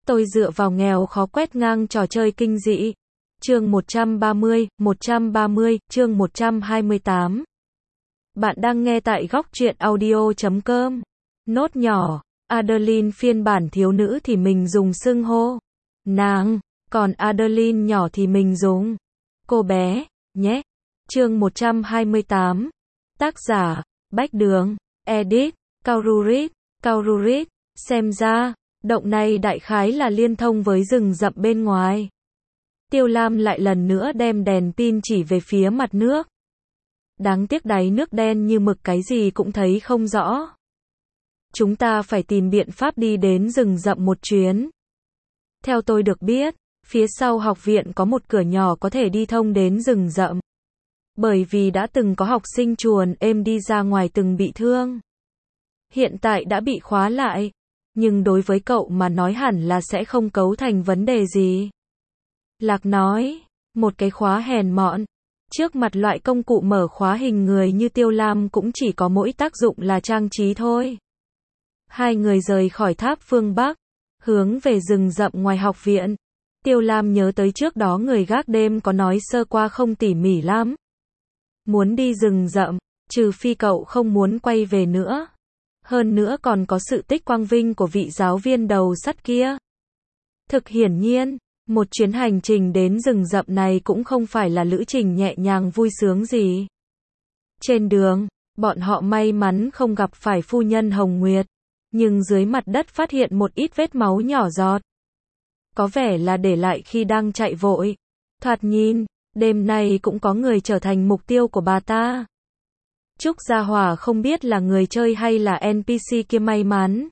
Tôi dựa vào nghèo khó quét ngang trò chơi kinh dị. Chương 130, chương 128. Bạn đang nghe tại góc truyện audio.com. Nốt nhỏ, Adeline phiên bản thiếu nữ thì mình dùng xưng hô nàng, còn Adeline nhỏ thì mình dùng cô bé, nhé. Chương 128. Tác giả, Bách Đường, edit, Kaururit. Xem ra, động này đại khái là liên thông với rừng rậm bên ngoài. Tiêu Lam lại lần nữa đem đèn pin chỉ về phía mặt nước. Đáng tiếc đáy nước đen như mực, cái gì cũng thấy không rõ. Chúng ta phải tìm biện pháp đi đến rừng rậm một chuyến. Theo tôi được biết, phía sau học viện có một cửa nhỏ có thể đi thông đến rừng rậm. Bởi vì đã từng có học sinh chuồn êm đi ra ngoài từng bị thương. Hiện tại đã bị khóa lại. Nhưng đối với cậu mà nói hẳn là sẽ không cấu thành vấn đề gì. Lạc nói, một cái khóa hèn mọn. Trước mặt loại công cụ mở khóa hình người như Tiêu Lam cũng chỉ có mỗi tác dụng là trang trí thôi. Hai người rời khỏi tháp phương Bắc, hướng về rừng rậm ngoài học viện. Tiêu Lam nhớ tới trước đó người gác đêm có nói sơ qua không tỉ mỉ lắm. Muốn đi rừng rậm, trừ phi cậu không muốn quay về nữa. Hơn nữa còn có sự tích quang vinh của vị giáo viên đầu sắt kia. Thực hiển nhiên, một chuyến hành trình đến rừng rậm này cũng không phải là lữ trình nhẹ nhàng vui sướng gì. Trên đường, bọn họ may mắn không gặp phải phu nhân Hồng Nguyệt, nhưng dưới mặt đất phát hiện một ít vết máu nhỏ giọt. Có vẻ là để lại khi đang chạy vội. Thoạt nhìn, đêm nay cũng có người trở thành mục tiêu của bà ta. Trúc Gia Hòa không biết là người chơi hay là NPC kia may mắn.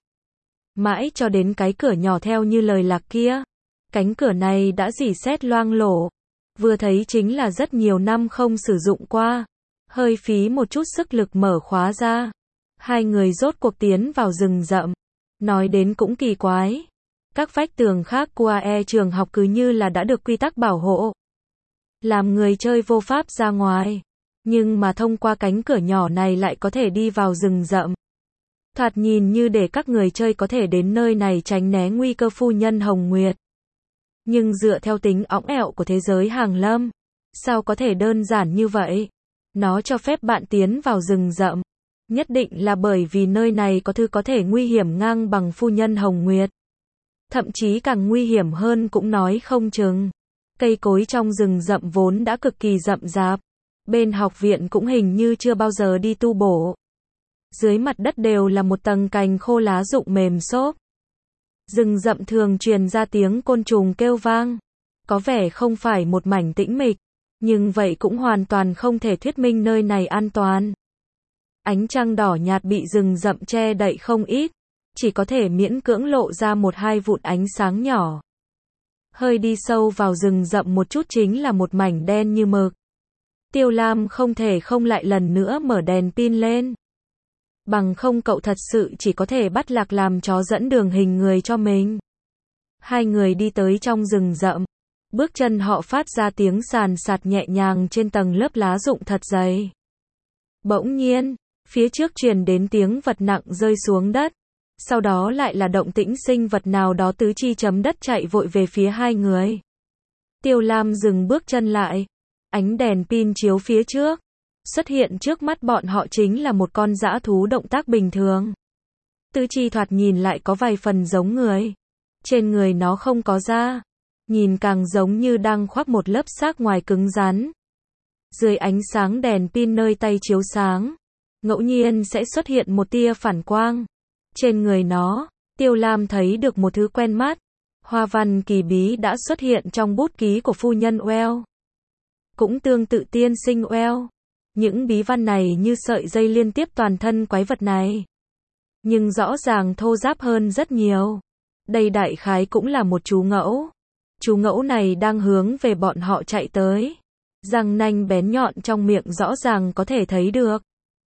Mãi cho đến cái cửa nhỏ theo như lời Lạc kia. Cánh cửa này đã rỉ sét loang lổ. Vừa thấy chính là rất nhiều năm không sử dụng qua. Hơi phí một chút sức lực mở khóa ra. Hai người rốt cuộc tiến vào rừng rậm. Nói đến cũng kỳ quái. Các vách tường khác của trường học cứ như là đã được quy tắc bảo hộ. Làm người chơi vô pháp ra ngoài. Nhưng mà thông qua cánh cửa nhỏ này lại có thể đi vào rừng rậm. Thoạt nhìn như để các người chơi có thể đến nơi này tránh né nguy cơ phu nhân Hồng Nguyệt. Nhưng dựa theo tính õng ẹo của thế giới hàng lâm, sao có thể đơn giản như vậy? Nó cho phép bạn tiến vào rừng rậm. Nhất định là bởi vì nơi này có thứ có thể nguy hiểm ngang bằng phu nhân Hồng Nguyệt. Thậm chí càng nguy hiểm hơn cũng nói không chừng. Cây cối trong rừng rậm vốn đã cực kỳ rậm rạp. Bên học viện cũng hình như chưa bao giờ đi tu bổ. Dưới mặt đất đều là một tầng cành khô lá rụng mềm xốp. Rừng rậm thường truyền ra tiếng côn trùng kêu vang. Có vẻ không phải một mảnh tĩnh mịch, nhưng vậy cũng hoàn toàn không thể thuyết minh nơi này an toàn. Ánh trăng đỏ nhạt bị rừng rậm che đậy không ít, chỉ có thể miễn cưỡng lộ ra một hai vụn ánh sáng nhỏ. Hơi đi sâu vào rừng rậm một chút chính là một mảnh đen như mực. Tiêu Lam không thể không lại lần nữa mở đèn pin lên. Bằng không cậu thật sự chỉ có thể bắt Lạc làm chó dẫn đường hình người cho mình. Hai người đi tới trong rừng rậm. Bước chân họ phát ra tiếng sàn sạt nhẹ nhàng trên tầng lớp lá rụng thật dày. Bỗng nhiên, phía trước truyền đến tiếng vật nặng rơi xuống đất. Sau đó lại là động tĩnh sinh vật nào đó tứ chi chấm đất chạy vội về phía hai người. Tiêu Lam dừng bước chân lại. Ánh đèn pin chiếu phía trước. Xuất hiện trước mắt bọn họ chính là một con dã thú động tác bình thường. Tứ chi thoạt nhìn lại có vài phần giống người. Trên người nó không có da. Nhìn càng giống như đang khoác một lớp xác ngoài cứng rắn. Dưới ánh sáng đèn pin nơi tay chiếu sáng, ngẫu nhiên sẽ xuất hiện một tia phản quang. Trên người nó, Tiêu Lam thấy được một thứ quen mắt. Hoa văn kỳ bí đã xuất hiện trong bút ký của phu nhân Well. Cũng tương tự tiên sinh Well. Những bí văn này như sợi dây liên tiếp toàn thân quái vật này. Nhưng rõ ràng thô ráp hơn rất nhiều. Đây đại khái cũng là một chú ngẫu. Chú ngẫu này đang hướng về bọn họ chạy tới. Răng nanh bén nhọn trong miệng rõ ràng có thể thấy được.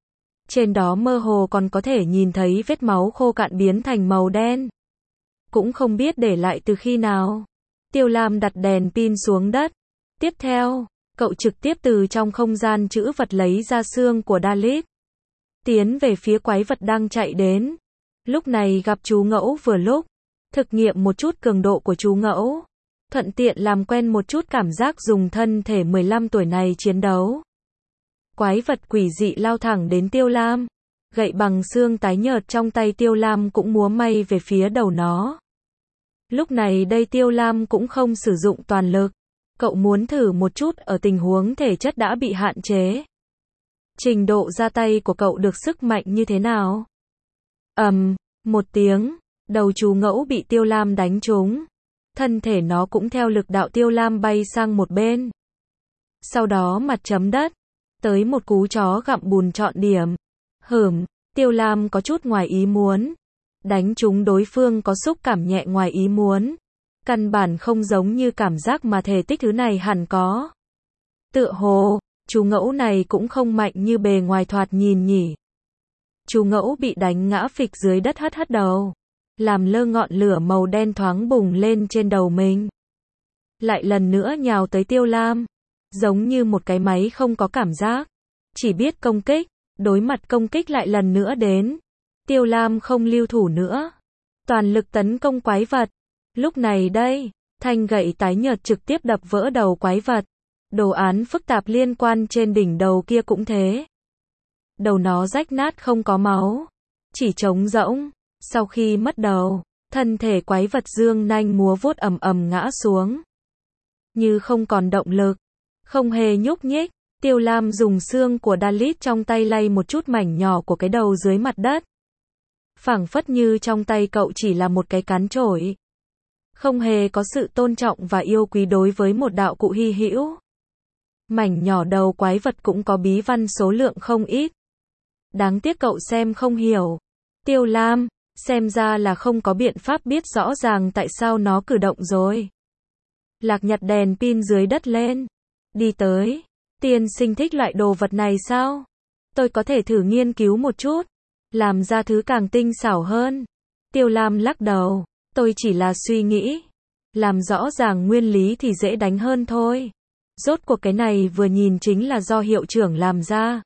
Trên đó mơ hồ còn có thể nhìn thấy vết máu khô cạn biến thành màu đen. Cũng không biết để lại từ khi nào. Tiêu Lam đặt đèn pin xuống đất. Tiếp theo, cậu trực tiếp từ trong không gian trữ vật lấy ra xương của Dalit. Tiến về phía quái vật đang chạy đến. Lúc này gặp chú ngẫu vừa lúc. thực nghiệm một chút cường độ của chú ngẫu, thuận tiện làm quen một chút cảm giác dùng thân thể 15 tuổi này chiến đấu. Quái vật quỷ dị lao thẳng đến Tiêu Lam, gậy bằng xương tái nhợt trong tay Tiêu Lam cũng múa may về phía đầu nó. Lúc này đây Tiêu Lam cũng không sử dụng toàn lực, cậu muốn thử một chút ở tình huống thể chất đã bị hạn chế. Trình độ ra tay của cậu được sức mạnh như thế nào? Một tiếng, đầu chú ngẫu bị Tiêu Lam đánh trúng. Thân thể nó cũng theo lực đạo Tiêu Lam bay sang một bên. Sau đó mặt chấm đất, tới một cú chó gặm bùn trọn điểm. Tiêu Lam có chút ngoài ý muốn. Đánh trúng đối phương có xúc cảm nhẹ ngoài ý muốn. Căn bản không giống như cảm giác mà thể tích thứ này hẳn có. Tựa hồ, chú ngẫu này cũng không mạnh như bề ngoài thoạt nhìn nhỉ. Chú ngẫu bị đánh ngã phịch dưới đất hất hất đầu. Làm lơ ngọn lửa màu đen thoáng bùng lên trên đầu mình. Lại lần nữa nhào tới Tiêu Lam. Giống như một cái máy không có cảm giác. Chỉ biết công kích, đối mặt công kích lại lần nữa đến. Tiêu Lam không lưu thủ nữa. Toàn lực tấn công quái vật. Lúc này đây, thanh gậy tái nhợt trực tiếp đập vỡ đầu quái vật. Đồ án phức tạp liên quan trên đỉnh đầu kia cũng thế. Đầu nó rách nát không có máu. Chỉ trống rỗng. Sau khi mất đầu, thân thể quái vật dương nanh múa vuốt ầm ầm ngã xuống. Như không còn động lực. Không hề nhúc nhích. Tiêu Lam dùng xương của Dalit trong tay lay một chút mảnh nhỏ của cái đầu dưới mặt đất. Phảng phất như trong tay cậu chỉ là một cái cán chổi. Không hề có sự tôn trọng và yêu quý đối với một đạo cụ hy hữu. Mảnh nhỏ đầu quái vật cũng có bí văn số lượng không ít. Đáng tiếc cậu xem không hiểu. Tiêu Lam, xem ra là không có biện pháp biết rõ ràng tại sao nó cử động rồi. Lạc nhặt đèn pin dưới đất lên. Đi tới. Tiên sinh thích loại đồ vật này sao? Tôi có thể thử nghiên cứu một chút. Làm ra thứ càng tinh xảo hơn. Tiêu Lam lắc đầu. Tôi chỉ là suy nghĩ. Làm rõ ràng nguyên lý thì dễ đánh hơn thôi. Rốt cuộc cái này vừa nhìn chính là do hiệu trưởng làm ra.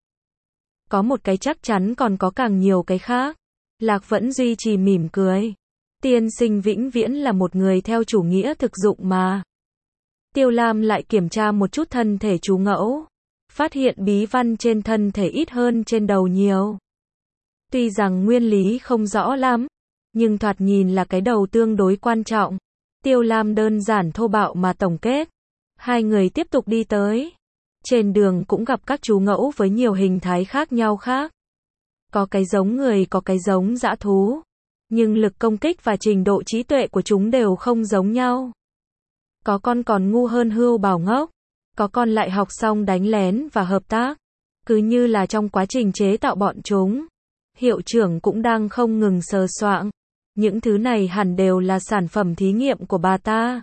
Có một cái chắc chắn còn có càng nhiều cái khác. Lạc vẫn duy trì mỉm cười. Tiên sinh vĩnh viễn là một người theo chủ nghĩa thực dụng mà. Tiêu Lam lại kiểm tra một chút thân thể chú ngẫu. Phát hiện bí văn trên thân thể ít hơn trên đầu nhiều. Tuy rằng nguyên lý không rõ lắm, nhưng thoạt nhìn là cái đầu tương đối quan trọng. Tiêu Lam đơn giản thô bạo mà tổng kết. Hai người tiếp tục đi tới. Trên đường cũng gặp các chú ngẫu với nhiều hình thái khác nhau khác. Có cái giống người, có cái giống dã thú. Nhưng lực công kích và trình độ trí tuệ của chúng đều không giống nhau. Có con còn ngu hơn Hươu Bảo Ngốc. Có con lại học xong đánh lén và hợp tác. Cứ như là trong quá trình chế tạo bọn chúng. Hiệu trưởng cũng đang không ngừng sờ soạng. Những thứ này hẳn đều là sản phẩm thí nghiệm của bà ta.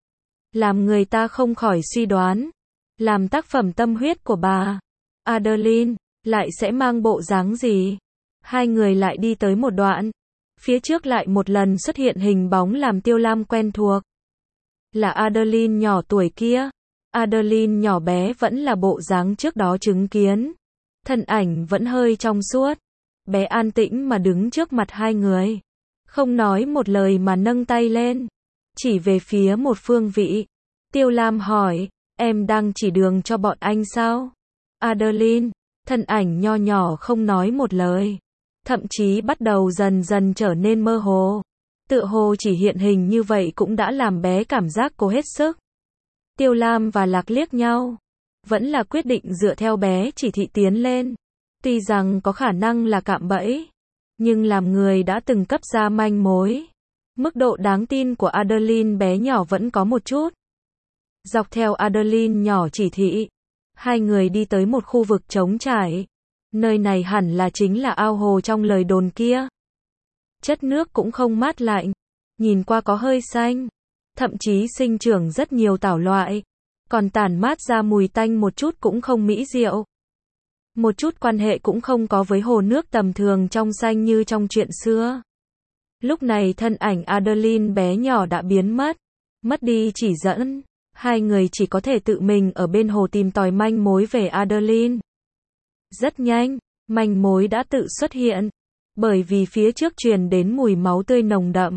Làm người ta không khỏi suy đoán. Làm tác phẩm tâm huyết của bà Adeline lại sẽ mang bộ dáng gì? Hai người lại đi tới một đoạn. Phía trước lại một lần xuất hiện hình bóng làm Tiêu Lam quen thuộc. Là Adeline nhỏ tuổi kia. Adeline nhỏ bé vẫn là bộ dáng trước đó chứng kiến. Thân ảnh vẫn hơi trong suốt. Bé an tĩnh mà đứng trước mặt hai người. Không nói một lời mà nâng tay lên. Chỉ về phía một phương vị. Tiêu Lam hỏi, em đang chỉ đường cho bọn anh sao? Adeline, thân ảnh nho nhỏ không nói một lời. Thậm chí bắt đầu dần dần trở nên mơ hồ. Tựa hồ chỉ hiện hình như vậy cũng đã làm bé cảm giác cố hết sức. Tiêu Lam và Lạc liếc nhau. Vẫn là quyết định dựa theo bé chỉ thị tiến lên. Tuy rằng có khả năng là cạm bẫy. Nhưng làm người đã từng cấp ra manh mối. Mức độ đáng tin của Adeline bé nhỏ vẫn có một chút. Dọc theo Adeline nhỏ chỉ thị. Hai người đi tới một khu vực trống trải. Nơi này hẳn là chính là ao hồ trong lời đồn kia. Chất nước cũng không mát lạnh. Nhìn qua có hơi xanh. Thậm chí sinh trưởng rất nhiều tảo loại. Còn tản mát ra mùi tanh một chút cũng không mỹ diệu. Một chút quan hệ cũng không có với hồ nước tầm thường trong xanh như trong chuyện xưa. Lúc này thân ảnh Adeline bé nhỏ đã biến mất. Mất đi chỉ dẫn. Hai người chỉ có thể tự mình ở bên hồ tìm tòi manh mối về Adeline. Rất nhanh, manh mối đã tự xuất hiện. Bởi vì phía trước truyền đến mùi máu tươi nồng đậm.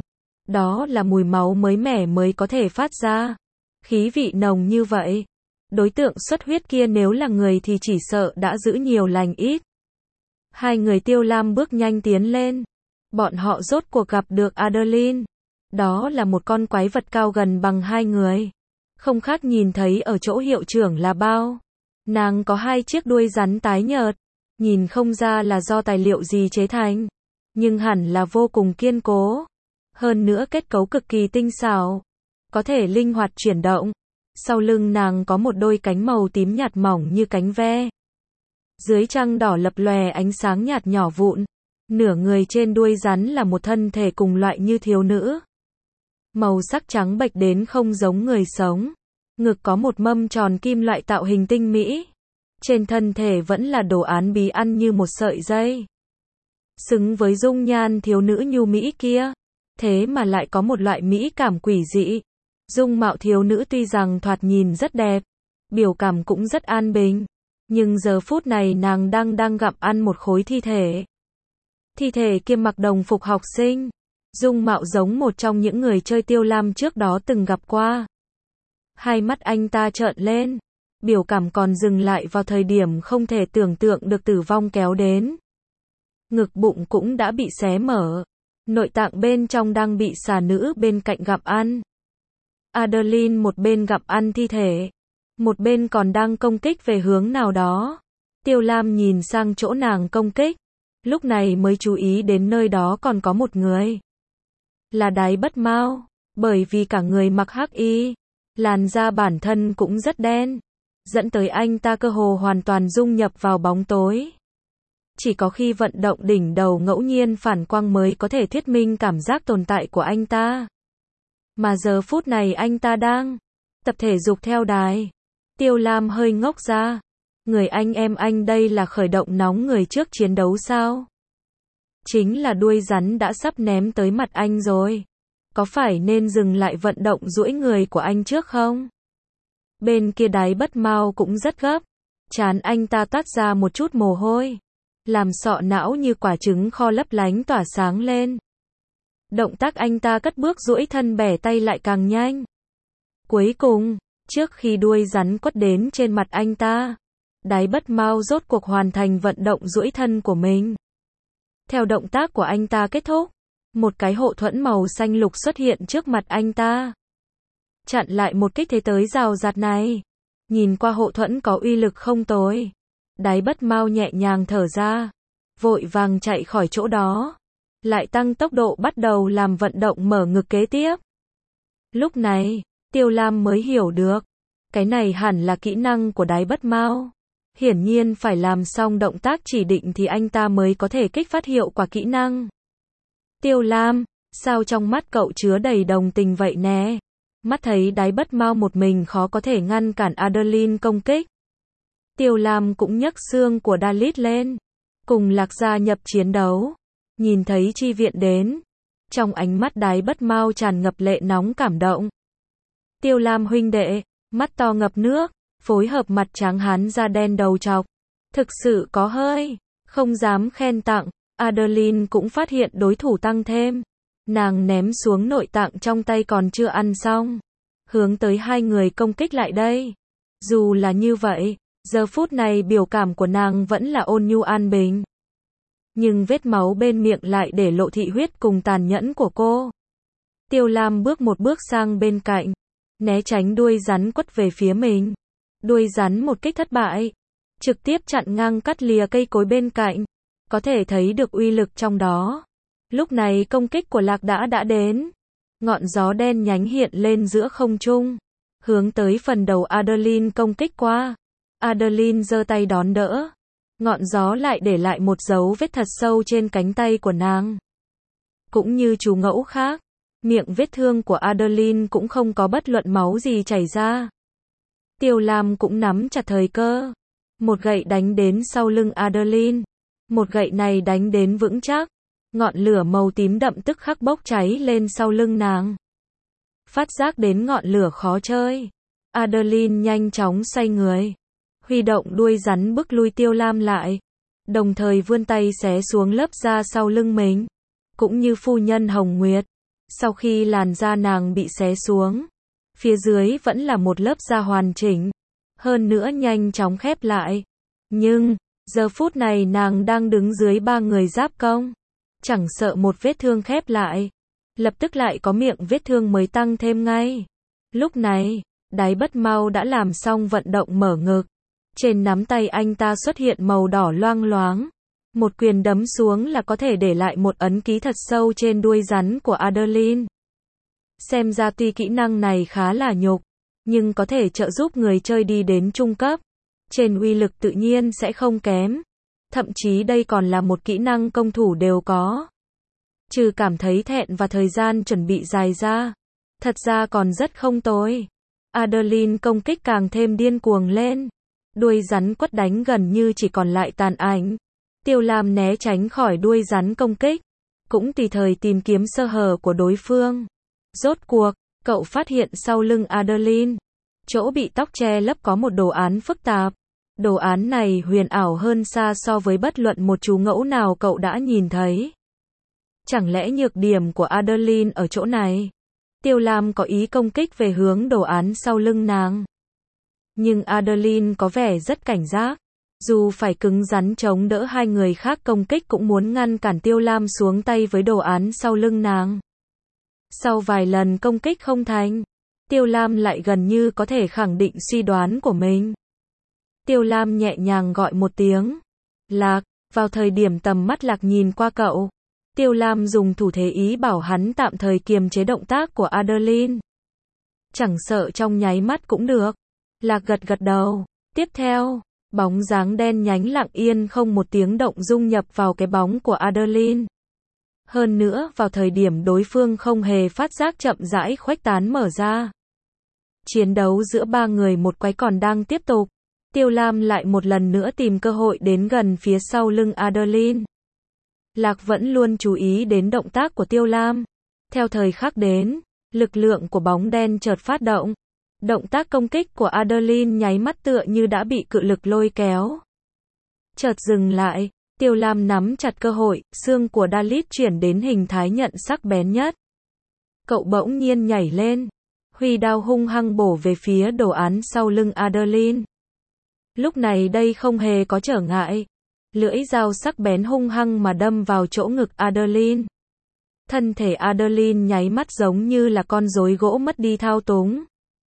Đó là mùi máu mới mẻ mới có thể phát ra. Khí vị nồng như vậy. Đối tượng xuất huyết kia nếu là người thì chỉ sợ đã giữ nhiều lành ít. Hai người Tiêu Lam bước nhanh tiến lên. Bọn họ rốt cuộc gặp được Adeline. Đó là một con quái vật cao gần bằng hai người. Không khác nhìn thấy ở chỗ hiệu trưởng là bao. Nàng có hai chiếc đuôi rắn tái nhợt. Nhìn không ra là do tài liệu gì chế thành. Nhưng hẳn là vô cùng kiên cố. Hơn nữa kết cấu cực kỳ tinh xảo. Có thể linh hoạt chuyển động. Sau lưng nàng có một đôi cánh màu tím nhạt mỏng như cánh ve. Dưới trăng đỏ lập lòe ánh sáng nhạt nhỏ vụn. Nửa người trên đuôi rắn là một thân thể cùng loại như thiếu nữ. Màu sắc trắng bệch đến không giống người sống. Ngực có một mâm tròn kim loại tạo hình tinh mỹ. Trên thân thể vẫn là đồ án bí ăn như một sợi dây. Xứng với dung nhan thiếu nữ nhu mỹ kia. Thế mà lại có một loại mỹ cảm quỷ dị. Dung mạo thiếu nữ tuy rằng thoạt nhìn rất đẹp. Biểu cảm cũng rất an bình. Nhưng giờ phút này nàng đang gặm ăn một khối thi thể. Thi thể kia mặc đồng phục học sinh. Dung mạo giống một trong những người chơi Tiêu Lam trước đó từng gặp qua. Hai mắt anh ta trợn lên. Biểu cảm còn dừng lại vào thời điểm không thể tưởng tượng được tử vong kéo đến. Ngực bụng cũng đã bị xé mở. Nội tạng bên trong đang bị xà nữ bên cạnh gặm ăn. Adeline một bên gặm ăn thi thể. Một bên còn đang công kích về hướng nào đó. Tiêu Lam nhìn sang chỗ nàng công kích. Lúc này mới chú ý đến nơi đó còn có một người. Là Đái Bất Mao. Bởi vì cả người mặc hắc y. Làn da bản thân cũng rất đen. Dẫn tới anh ta cơ hồ hoàn toàn dung nhập vào bóng tối. Chỉ có khi vận động đỉnh đầu ngẫu nhiên phản quang mới có thể thuyết minh cảm giác tồn tại của anh ta. Mà giờ phút này anh ta đang tập thể dục theo đài. Tiêu Lam hơi ngốc ra. Người anh em anh đây là khởi động nóng người trước chiến đấu sao? Chính là đuôi rắn đã sắp ném tới mặt anh rồi. Có phải nên dừng lại vận động duỗi người của anh trước không? Bên kia Đái Bất Mao cũng rất gấp. Trán anh ta toát ra một chút mồ hôi. Làm sọ não như quả trứng kho lấp lánh tỏa sáng lên. Động tác anh ta cất bước duỗi thân bẻ tay lại càng nhanh. Cuối cùng, trước khi đuôi rắn quất đến trên mặt anh ta, Đái Bất Mao rốt cuộc hoàn thành vận động duỗi thân của mình. Theo động tác của anh ta kết thúc, một cái hộ thuẫn màu xanh lục xuất hiện trước mặt anh ta. Chặn lại một kích thế tới rào rạt này. Nhìn qua hộ thuẫn có uy lực không tồi. Đái Bất Mao nhẹ nhàng thở ra. Vội vàng chạy khỏi chỗ đó. Lại tăng tốc độ bắt đầu làm vận động mở ngực kế tiếp. Lúc này, Tiêu Lam mới hiểu được. Cái này hẳn là kỹ năng của Đái Bất Mao. Hiển nhiên phải làm xong động tác chỉ định thì anh ta mới có thể kích phát hiệu quả kỹ năng. Tiêu Lam, sao trong mắt cậu chứa đầy đồng tình vậy nè? Mắt thấy Đái Bất Mao một mình khó có thể ngăn cản Adeline công kích. Tiêu Lam cũng nhấc xương của Dalit lên. Cùng Lạc gia nhập chiến đấu. Nhìn thấy chi viện đến. Trong ánh mắt Đái Bất Mao tràn ngập lệ nóng cảm động. Tiêu Lam huynh đệ, mắt to ngập nước, phối hợp mặt trắng hán da đen đầu trọc. Thực sự có hơi, không dám khen tặng. Adeline cũng phát hiện đối thủ tăng thêm. Nàng ném xuống nội tạng trong tay còn chưa ăn xong. Hướng tới hai người công kích lại đây. Dù là như vậy, giờ phút này biểu cảm của nàng vẫn là ôn nhu an bình. Nhưng vết máu bên miệng lại để lộ thị huyết cùng tàn nhẫn của cô. Tiêu Lam bước một bước sang bên cạnh. Né tránh đuôi rắn quất về phía mình. Đuôi rắn một kích thất bại. Trực tiếp chặn ngang cắt lìa cây cối bên cạnh. Có thể thấy được uy lực trong đó. Lúc này công kích của Lạc đã đến. Ngọn gió đen nhánh hiện lên giữa không trung. Hướng tới phần đầu Adeline công kích qua. Adeline giơ tay đón đỡ. Ngọn gió lại để lại một dấu vết thật sâu trên cánh tay của nàng. Cũng như chú ngẫu khác. Miệng vết thương của Adeline cũng không có bất luận máu gì chảy ra. Tiêu Lam cũng nắm chặt thời cơ. Một gậy đánh đến sau lưng Adeline. Một gậy này đánh đến vững chắc. Ngọn lửa màu tím đậm tức khắc bốc cháy lên sau lưng nàng. Phát giác đến ngọn lửa khó chơi. Adeline nhanh chóng xoay người. Huy động đuôi rắn bức lui Tiêu Lam lại. Đồng thời vươn tay xé xuống lớp da sau lưng mình. Cũng như phu nhân Hồng Nguyệt. Sau khi làn da nàng bị xé xuống, phía dưới vẫn là một lớp da hoàn chỉnh, hơn nữa nhanh chóng khép lại. Nhưng, giờ phút này nàng đang đứng dưới ba người giáp công, chẳng sợ một vết thương khép lại, lập tức lại có miệng vết thương mới tăng thêm ngay. Lúc này, Đái Bất Mau đã làm xong vận động mở ngực. Trên nắm tay anh ta xuất hiện màu đỏ loang loáng. Một quyền đấm xuống là có thể để lại một ấn ký thật sâu trên đuôi rắn của Adeline. Xem ra tuy kỹ năng này khá là nhục, nhưng có thể trợ giúp người chơi đi đến trung cấp. Trên uy lực tự nhiên sẽ không kém. Thậm chí đây còn là một kỹ năng công thủ đều có. Trừ cảm thấy thẹn và thời gian chuẩn bị dài ra, thật ra còn rất không tồi. Adeline công kích càng thêm điên cuồng lên. Đuôi rắn quất đánh gần như chỉ còn lại tàn ảnh. Tiêu Lam né tránh khỏi đuôi rắn công kích, cũng tùy thời tìm kiếm sơ hở của đối phương. Rốt cuộc, cậu phát hiện sau lưng Adeline, chỗ bị tóc che lấp có một đồ án phức tạp. Đồ án này huyền ảo hơn xa so với bất luận một chú ngẫu nào cậu đã nhìn thấy. Chẳng lẽ nhược điểm của Adeline ở chỗ này? Tiêu Lam có ý công kích về hướng đồ án sau lưng nàng. Nhưng Adeline có vẻ rất cảnh giác. Dù phải cứng rắn chống đỡ hai người khác công kích cũng muốn ngăn cản Tiêu Lam xuống tay với đồ án sau lưng nàng. Sau vài lần công kích không thành, Tiêu Lam lại gần như có thể khẳng định suy đoán của mình. Tiêu Lam nhẹ nhàng gọi một tiếng. Lạc, vào thời điểm tầm mắt Lạc nhìn qua cậu, Tiêu Lam dùng thủ thế ý bảo hắn tạm thời kiềm chế động tác của Adeline. Chẳng sợ trong nháy mắt cũng được. Lạc gật gật đầu. Tiếp theo, bóng dáng đen nhánh lặng yên không một tiếng động dung nhập vào cái bóng của Adeline. Hơn nữa, vào thời điểm đối phương không hề phát giác chậm rãi khuếch tán mở ra. Chiến đấu giữa ba người một quái còn đang tiếp tục. Tiêu Lam lại một lần nữa tìm cơ hội đến gần phía sau lưng Adeline. Lạc vẫn luôn chú ý đến động tác của Tiêu Lam. Theo thời khắc đến, lực lượng của bóng đen chợt phát động. Động tác công kích của Adeline nháy mắt tựa như đã bị cự lực lôi kéo. Chợt dừng lại, Tiêu Lam nắm chặt cơ hội, xương của Dalit chuyển đến hình thái nhận sắc bén nhất. Cậu bỗng nhiên nhảy lên, huy đao hung hăng bổ về phía đồ án sau lưng Adeline. Lúc này đây không hề có trở ngại. Lưỡi dao sắc bén hung hăng mà đâm vào chỗ ngực Adeline. Thân thể Adeline nháy mắt giống như là con rối gỗ mất đi thao túng.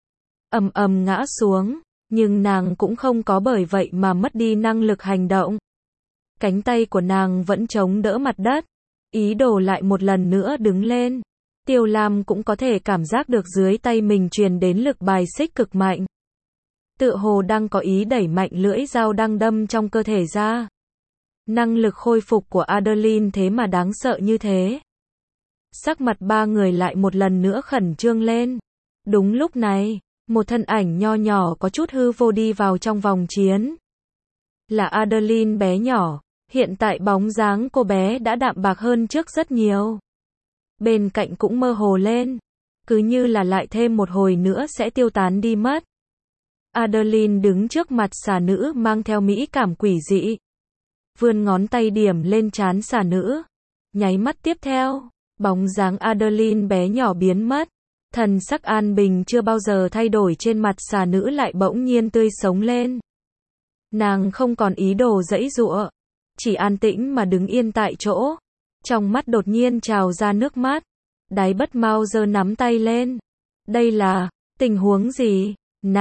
Ầm ầm ngã xuống, nhưng nàng cũng không có bởi vậy mà mất đi năng lực hành động. Cánh tay của nàng vẫn chống đỡ mặt đất, ý đồ lại một lần nữa đứng lên. Tiêu Lam cũng có thể cảm giác được dưới tay mình truyền đến lực bài xích cực mạnh. Tựa hồ đang có ý đẩy mạnh lưỡi dao đang đâm trong cơ thể ra. Năng lực khôi phục của Adeline thế mà đáng sợ như thế. Sắc mặt ba người lại một lần nữa khẩn trương lên. Đúng lúc này, một thân ảnh nho nhỏ có chút hư vô đi vào trong vòng chiến. Là Adeline bé nhỏ, hiện tại bóng dáng cô bé đã đạm bạc hơn trước rất nhiều. Bên cạnh cũng mơ hồ lên, cứ như là lại thêm một hồi nữa sẽ tiêu tán đi mất. Adeline đứng trước mặt xà nữ mang theo mỹ cảm quỷ dị. Vươn ngón tay điểm lên trán xà nữ. Nháy mắt tiếp theo, bóng dáng Adeline bé nhỏ biến mất. Thần sắc an bình chưa bao giờ thay đổi trên mặt xà nữ lại bỗng nhiên tươi sống lên. Nàng không còn ý đồ giãy giụa, chỉ an tĩnh mà đứng yên tại chỗ. Trong mắt đột nhiên trào ra nước mắt. Đái Bất Mau giơ nắm tay lên. Đây là tình huống gì?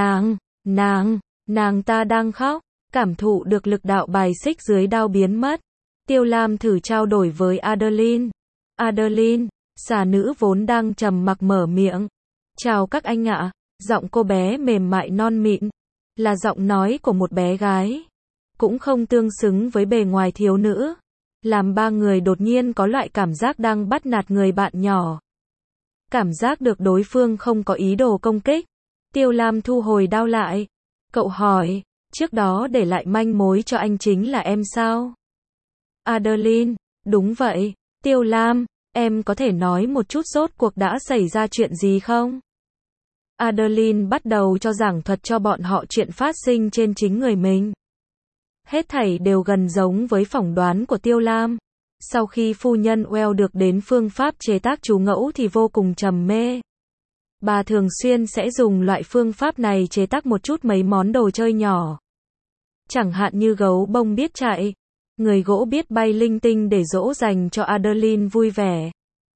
Nàng ta đang khóc. Cảm thụ được lực đạo bài xích dưới đao biến mất. Tiêu Lam thử trao đổi với Adeline. Adeline, xà nữ vốn đang trầm mặc mở miệng. Chào các anh ạ. Giọng cô bé mềm mại non mịn. Là giọng nói của một bé gái. Cũng không tương xứng với bề ngoài thiếu nữ. Làm ba người đột nhiên có loại cảm giác đang bắt nạt người bạn nhỏ. Cảm giác được đối phương không có ý đồ công kích. Tiêu Lam thu hồi đao lại. Cậu hỏi, trước đó để lại manh mối cho anh chính là em sao? Adeline, đúng vậy. Tiêu Lam, em có thể nói một chút rốt cuộc đã xảy ra chuyện gì không? Adeline bắt đầu cho giảng thuật cho bọn họ chuyện phát sinh trên chính người mình. Hết thảy đều gần giống với phỏng đoán của Tiêu Lam. Sau khi phu nhân Well được đến phương pháp chế tác chú ngẫu thì vô cùng trầm mê. Bà thường xuyên sẽ dùng loại phương pháp này chế tác một chút mấy món đồ chơi nhỏ. Chẳng hạn như gấu bông biết chạy, người gỗ biết bay linh tinh để dỗ dành cho Adeline vui vẻ.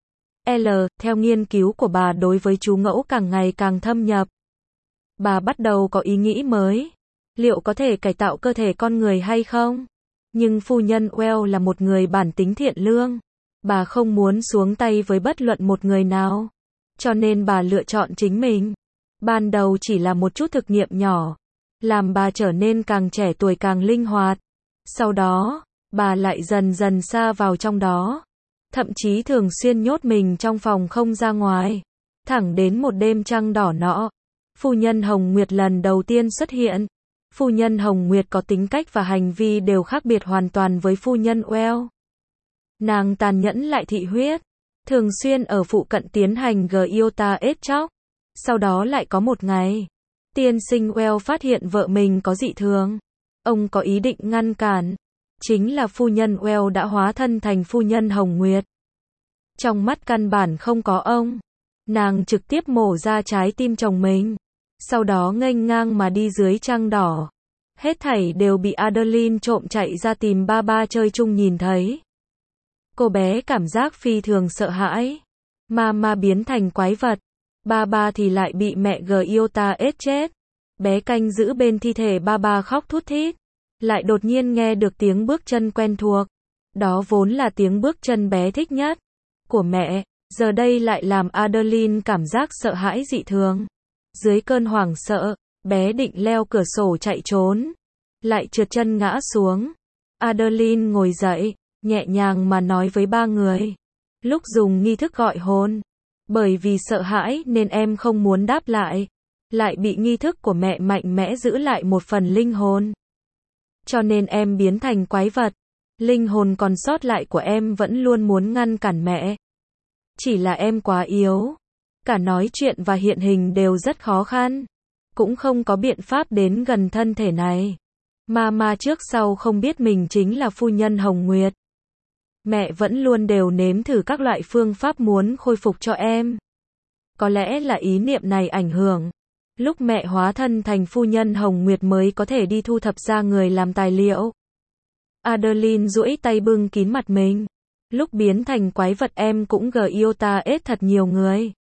Theo nghiên cứu của bà đối với chú ngẫu càng ngày càng thâm nhập. Bà bắt đầu có ý nghĩ mới. Liệu có thể cải tạo cơ thể con người hay không? Nhưng phu nhân Well là một người bản tính thiện lương. Bà không muốn xuống tay với bất luận một người nào. Cho nên bà lựa chọn chính mình. Ban đầu chỉ là một chút thực nghiệm nhỏ. Làm bà trở nên càng trẻ tuổi càng linh hoạt. Sau đó, bà lại dần dần sa vào trong đó. Thậm chí thường xuyên nhốt mình trong phòng không ra ngoài. Thẳng đến một đêm trăng đỏ nọ, phu nhân Hồng Nguyệt lần đầu tiên xuất hiện. Phu nhân Hồng Nguyệt có tính cách và hành vi đều khác biệt hoàn toàn với phu nhân Well. Nàng tàn nhẫn lại thị huyết, thường xuyên ở phụ cận tiến hành Giota ết chóc. Sau đó lại có một ngày, tiên sinh Well phát hiện vợ mình có dị thường. Ông có ý định ngăn cản. Chính là phu nhân Well đã hóa thân thành phu nhân Hồng Nguyệt. Trong mắt căn bản không có ông. Nàng trực tiếp mổ ra trái tim chồng mình. Sau đó nghênh ngang mà đi dưới trăng đỏ. Hết thảy đều bị Adeline trộm chạy ra tìm ba ba chơi chung nhìn thấy. Cô bé cảm giác phi thường sợ hãi. Mama biến thành quái vật. Ba ba thì lại bị mẹ Giota ết chết. Bé canh giữ bên thi thể ba ba khóc thút thít. Lại đột nhiên nghe được tiếng bước chân quen thuộc. Đó vốn là tiếng bước chân bé thích nhất của mẹ. Giờ đây lại làm Adeline cảm giác sợ hãi dị thường. Dưới cơn hoảng sợ, bé định leo cửa sổ chạy trốn. Lại trượt chân ngã xuống. Adeline ngồi dậy, nhẹ nhàng mà nói với ba người. Lúc dùng nghi thức gọi hồn. Bởi vì sợ hãi nên em không muốn đáp lại. Lại bị nghi thức của mẹ mạnh mẽ giữ lại một phần linh hồn. Cho nên em biến thành quái vật. Linh hồn còn sót lại của em vẫn luôn muốn ngăn cản mẹ. Chỉ là em quá yếu. Cả nói chuyện và hiện hình đều rất khó khăn. Cũng không có biện pháp đến gần thân thể này. Mama trước sau không biết mình chính là phu nhân Hồng Nguyệt. Mẹ vẫn luôn đều nếm thử các loại phương pháp muốn khôi phục cho em. Có lẽ là ý niệm này ảnh hưởng. Lúc mẹ hóa thân thành phu nhân Hồng Nguyệt mới có thể đi thu thập ra người làm tài liệu. Adeline duỗi tay bưng kín mặt mình. Lúc biến thành quái vật em cũng Giota ết thật nhiều người.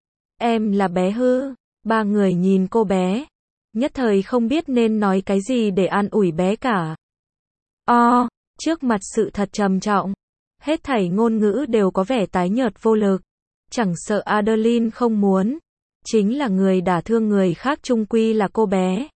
Em là bé hư. Ba người nhìn cô bé. Nhất thời không biết nên nói cái gì để an ủi bé cả. Trước mặt sự thật trầm trọng. Hết thảy ngôn ngữ đều có vẻ tái nhợt vô lực. Chẳng sợ Adeline không muốn. Chính là người đả thương người khác chung quy là cô bé.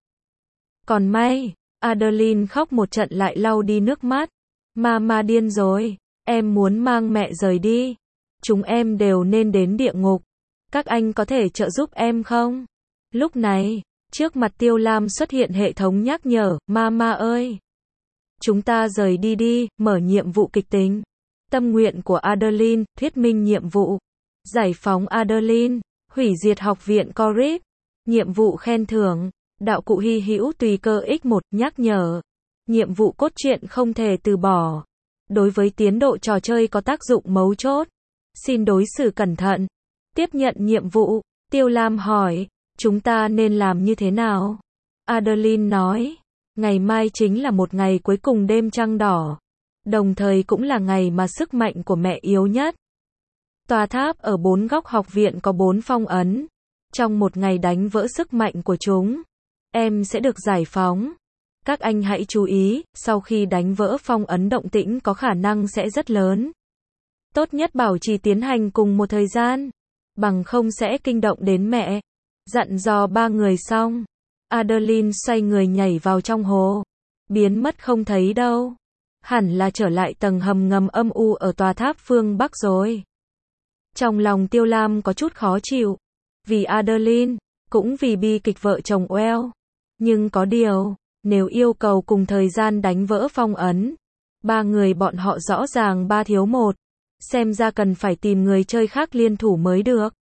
Còn may, Adeline khóc một trận lại lau đi nước mắt. Mama điên rồi. Em muốn mang mẹ rời đi. Chúng em đều nên đến địa ngục. Các anh có thể trợ giúp em không? Lúc này, trước mặt Tiêu Lam xuất hiện hệ thống nhắc nhở. Mama ơi! Chúng ta rời đi đi, mở nhiệm vụ kịch tính. Tâm nguyện của Adeline, thuyết minh nhiệm vụ. Giải phóng Adeline, hủy diệt học viện Corrip. Nhiệm vụ khen thưởng, đạo cụ hy hữu tùy cơ X1, nhắc nhở. Nhiệm vụ cốt truyện không thể từ bỏ. Đối với tiến độ trò chơi có tác dụng mấu chốt. Xin đối xử cẩn thận. Tiếp nhận nhiệm vụ, Tiêu Lam hỏi, chúng ta nên làm như thế nào? Adeline nói, ngày mai chính là một ngày cuối cùng đêm trăng đỏ. Đồng thời cũng là ngày mà sức mạnh của mẹ yếu nhất. Tòa tháp ở 4 góc học viện có 4 phong ấn. Trong một ngày đánh vỡ sức mạnh của chúng, em sẽ được giải phóng. Các anh hãy chú ý, sau khi đánh vỡ phong ấn động tĩnh có khả năng sẽ rất lớn. Tốt nhất bảo trì tiến hành cùng một thời gian, bằng không sẽ kinh động đến mẹ. Dặn dò ba người xong, Adeline xoay người nhảy vào trong hồ. Biến mất không thấy đâu. Hẳn là trở lại tầng hầm ngầm âm u ở tòa tháp phương Bắc rồi. Trong lòng Tiêu Lam có chút khó chịu. Vì Adeline, cũng vì bi kịch vợ chồng Well. Nhưng có điều, nếu yêu cầu cùng thời gian đánh vỡ phong ấn, ba người bọn họ rõ ràng ba thiếu một. Xem ra cần phải tìm người chơi khác liên thủ mới được.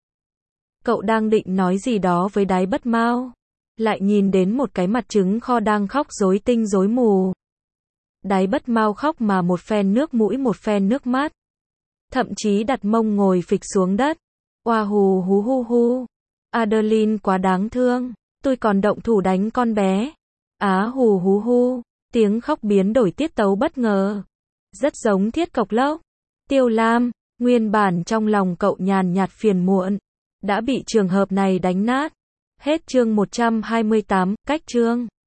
Cậu đang định nói gì đó với Đái Bất Mao. Lại nhìn đến một cái mặt trứng kho đang khóc rối tinh rối mù. Đáy bất mau khóc mà một phen nước mũi một phen nước mắt. Thậm chí đặt mông ngồi phịch xuống đất. Oa hù hú hu hu. Adeline quá đáng thương. Tôi còn động thủ đánh con bé. Á hù hú hu. Tiếng khóc biến đổi tiết tấu bất ngờ. Rất giống Thiết Cộc Lốc. Tiêu Lam, nguyên bản trong lòng cậu nhàn nhạt phiền muộn, đã bị trường hợp này đánh nát. Hết chương 128, cách chương.